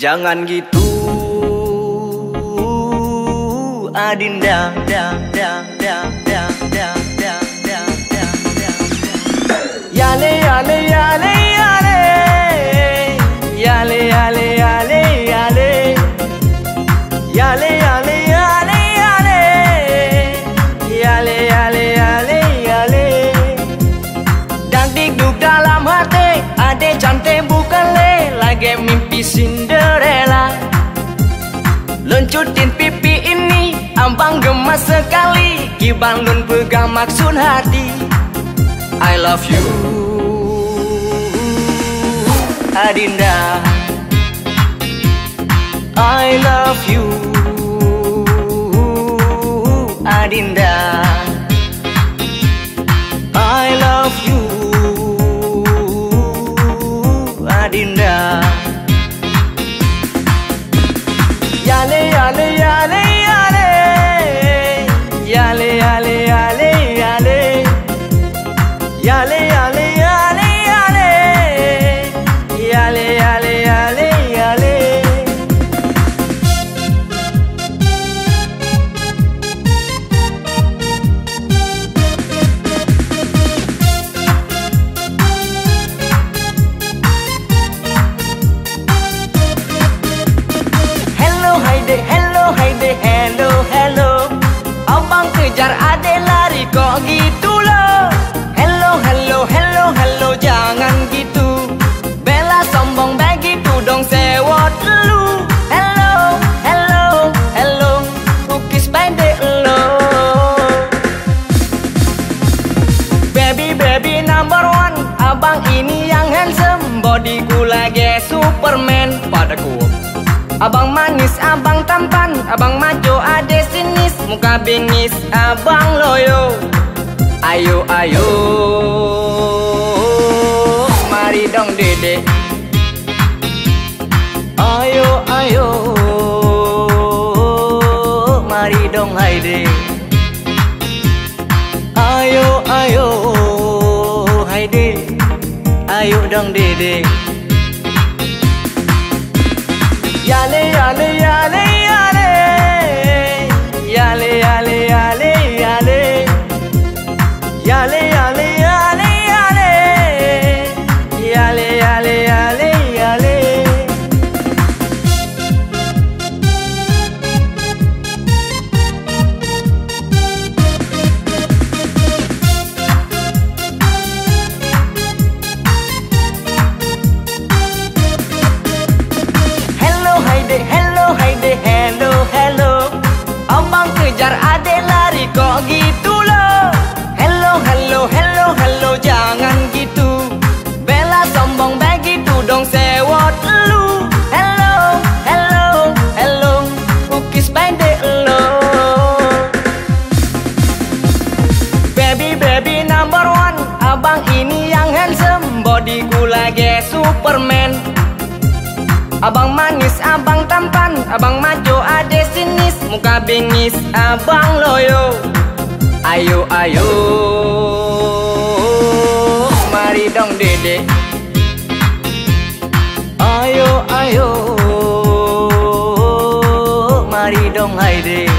Jangan gitu, Adinda, yale yale yale yale, yale yale yale yale, yale yale yale yale, yale yale yale yale. Dangdikduk dalam hati, ade cantik bukan le, lagi mimpi Cinderella. Luncutin pipi ini, abang gemas sekali, Kiban lun pegang maksud hati. I love you, Adinda. I love you, Adinda. I love you, Adinda. Yale yale yale yale, yale yale yale yale, yale yale yale yale, yale yale yale yale. Hello Haide, hello Haide, hello hello. Abang kejar ade lari kok gitu loh. Hello hello hello hello, jangan gitu. Bella sombong begitu dong sewot lu. Hello hello hello, kukis pendek lo. Baby baby number one, abang ini yang handsome, bodyku lagi Superman padaku. Abang manis, abang tampan, abang maco ade sinis, muka bingis, abang loyo. Ayo ayo, mari dong dede. Ayo ayo, mari dong Haide. Ayo ayo, Haide. Ayo dong dede. Yale yale yale yale, yale yale yale yale, yale yale yale yale, yale yale yale yale. Hello Haide, hello hello. Abang kejar ade lari kok gitu loh. Hello hello hello hello, jangan gitu. Bella sombong begitu dong sewot lu. Hello hello hello, kukis pendek lo. Baby baby number one, abang ini yang handsome, bodyku lagi Superman. Abang manis, abang tampan, abang maco ade sinis, muka bingis, abang loyo. Ayo ayo, mari dong dede. Ayo ayo, mari dong Haide.